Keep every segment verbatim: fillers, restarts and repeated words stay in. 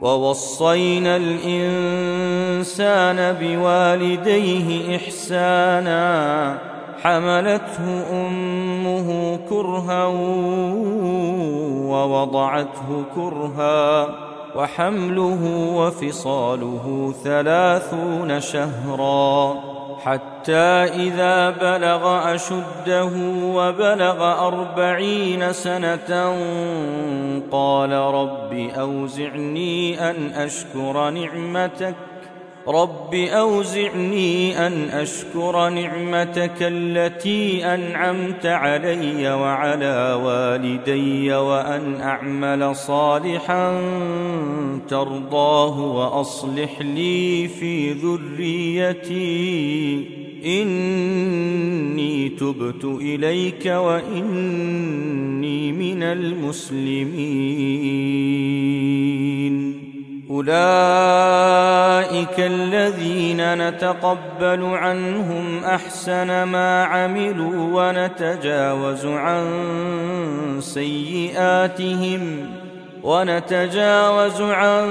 ووصينا الإنسان بوالديه إحسانا حملته أمه كرها ووضعته كرها وحمله وفصاله ثلاثون شهرا حتى إذا بلغ أشده وبلغ أربعين سنة قال رب أوزعني أن أشكر نعمتك رب أوزعني أن أشكر نعمتك التي أنعمت علي وعلى والدي وأن أعمل صالحا ترضاه وأصلح لي في ذريتي إني تبت إليك وإني من المسلمين. أولئك الذين نتقبل عنهم أحسن ما عملوا ونتجاوز عن سيئاتهم ونتجاوز عن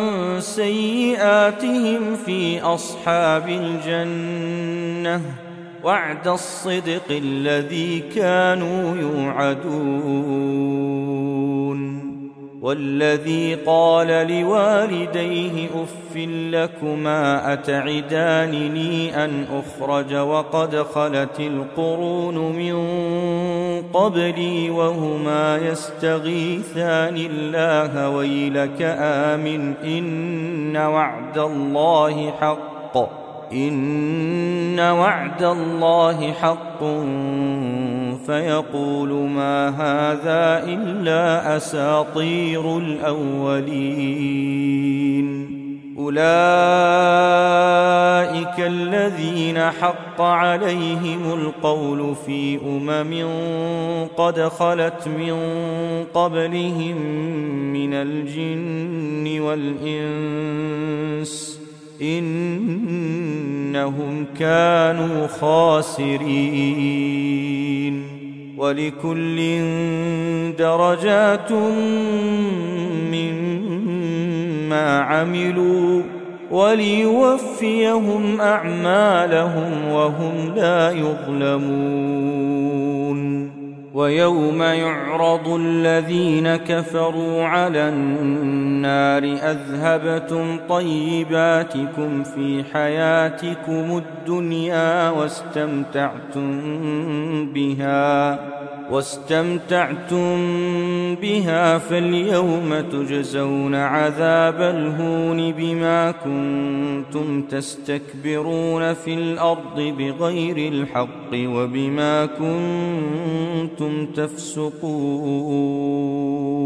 سيئاتهم في أصحاب الجنة وعد الصدق الذي كانوا يوعدون. والذي قال لوالديه أف لكما أتعدانني أن أخرج وقد خلت القرون من قبلي وهما يستغيثان الله ويلك آمن إن وعد الله حق إن وعد الله حق فيقول ما هذا إلا أساطير الأولين. أولئك الذين حق عليهم القول في أمم قد خلت من قبلهم من الجن والإنس إنهم كانوا خاسرين. ولكل درجات مما عملوا وليوفيهم أعمالهم وهم لا يظلمون. ويوم يعرض الذين كفروا على النار أذهبتم طيباتكم في حياتكم الدنيا واستمتعتم بها واستمتعتم بها فاليوم تجزون عذاب الهون بما كنتم تستكبرون في الأرض بغير الحق وبما كنتم تفسقون.